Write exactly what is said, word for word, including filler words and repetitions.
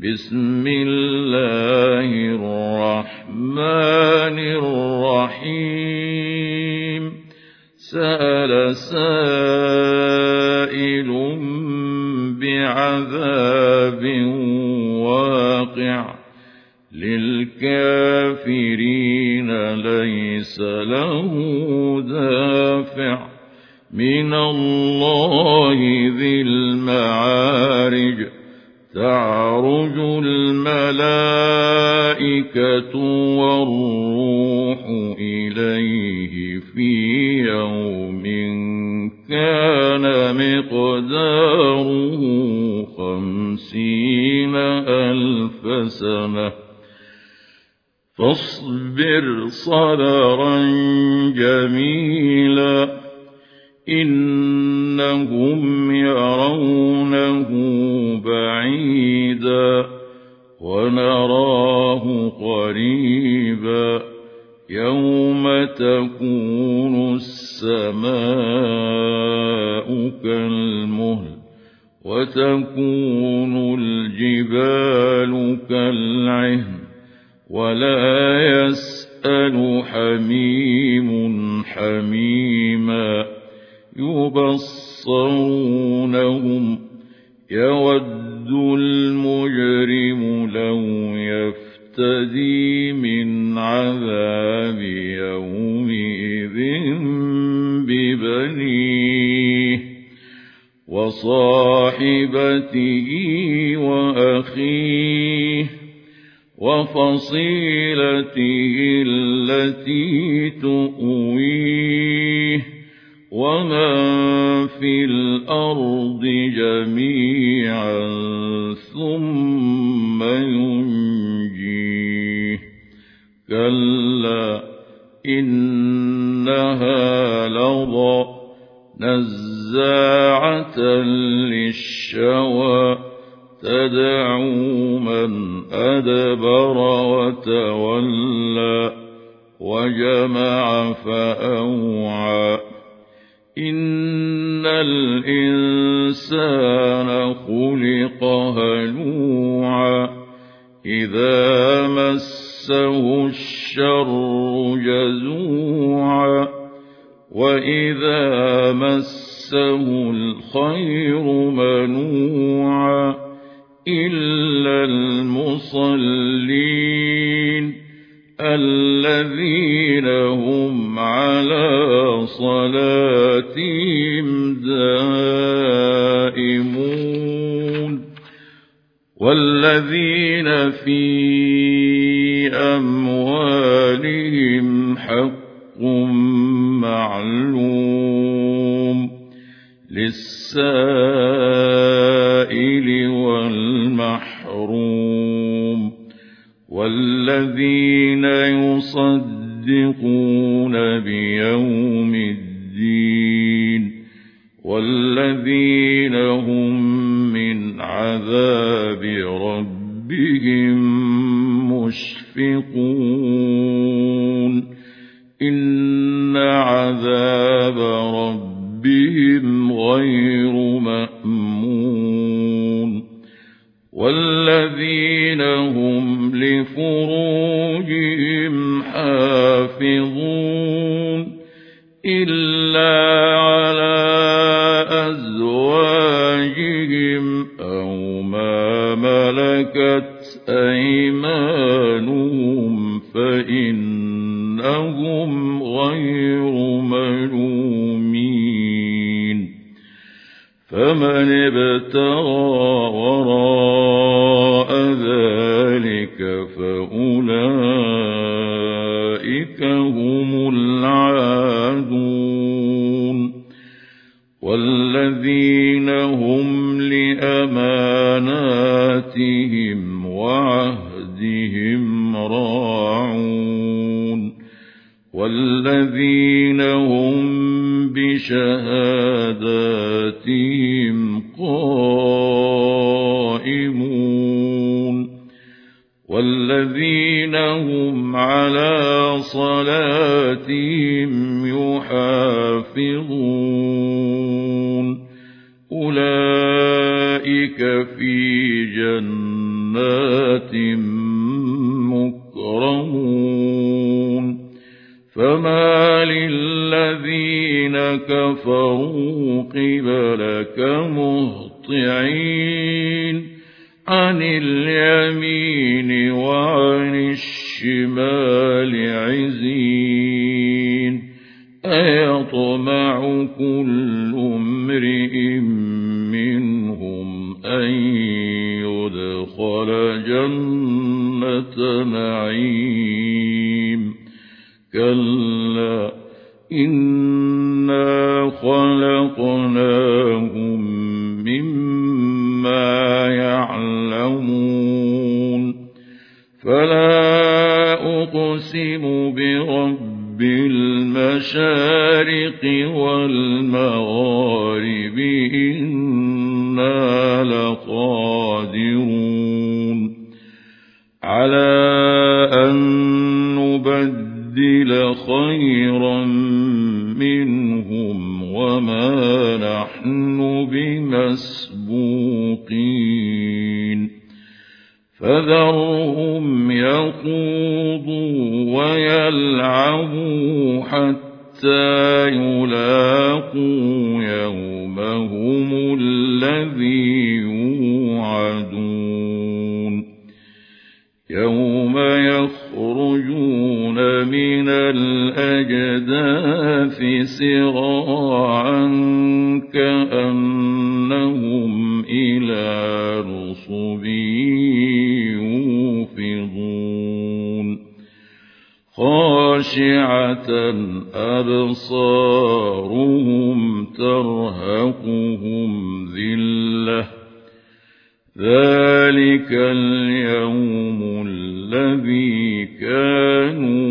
بسم الله الرحمن الرحيم سأل سائل بعذاب واقع للكافرين ليس له دافع من الله ذي المعارج تعرج الملائكة والروح إليه في يوم كان مقداره خمسين ألف سنة فاصبر صبرا جميلا إنهم يرونه بعيدا ونراه قريبا يوم تكون السماء كالمهل وتكون الجبال كالعهن ولا يسأل حميم حميما يبصرونهم يود المجرم لو يفتدي من عذاب يومئذ ببنيه وصاحبته وأخيه وفصيلته التي تؤويه ومن في الأرض جميعا ثم ينجيه كلا إنها لظى نزاعة للشوى تدعو من أدبر وتولى وجمع فأوعى إن الإنسان خلق هلوعا إذا مسه الشر جزوعا وإذا مسه الخير منوعا إلا المصلين الذين هم على صلاتهم دائمون والذين في أموالهم حق معلوم للسائل والمحروم والذين يصدقون بيوم الدين والذين هم من عذاب ربهم مشفقون إن عذاب ربهم غير مأمون والذين هم لفروجهم حافظون إلا على أزواجهم أو ما ملكت أيمانهم فإنهم غير ملومين فمن ابتغى وراء ذلك فأولئك هم العادون والذين هم لأماناتهم وعهدهم راعون والذين هم بشهاداتهم قائمون والذين هم على صلاتهم يحافظون أولئك في جنات جنات مكرمون فما للذين كفروا قبلك مهطعين عن اليمين وعن الشمال عزين أيطمع كل امرئ منهم أن يدخل جنة نعيم كلا إنا خلقناهم مما يعلمون فلا أقسم برب المشارق والمغارب إنا لقادرون على أن نبدل خيرا منهم وما نحن بمسبوقين فذرهم يخوضوا ويلعبوا حتى يلاقوا يومهم الذي يوعدون يوم يخرجون من الأجداث سراعا كأنهم إلى نصب يوفضون خاشعة أبصارهم ترهقهم ذلة ذلك اليوم الذي كانوا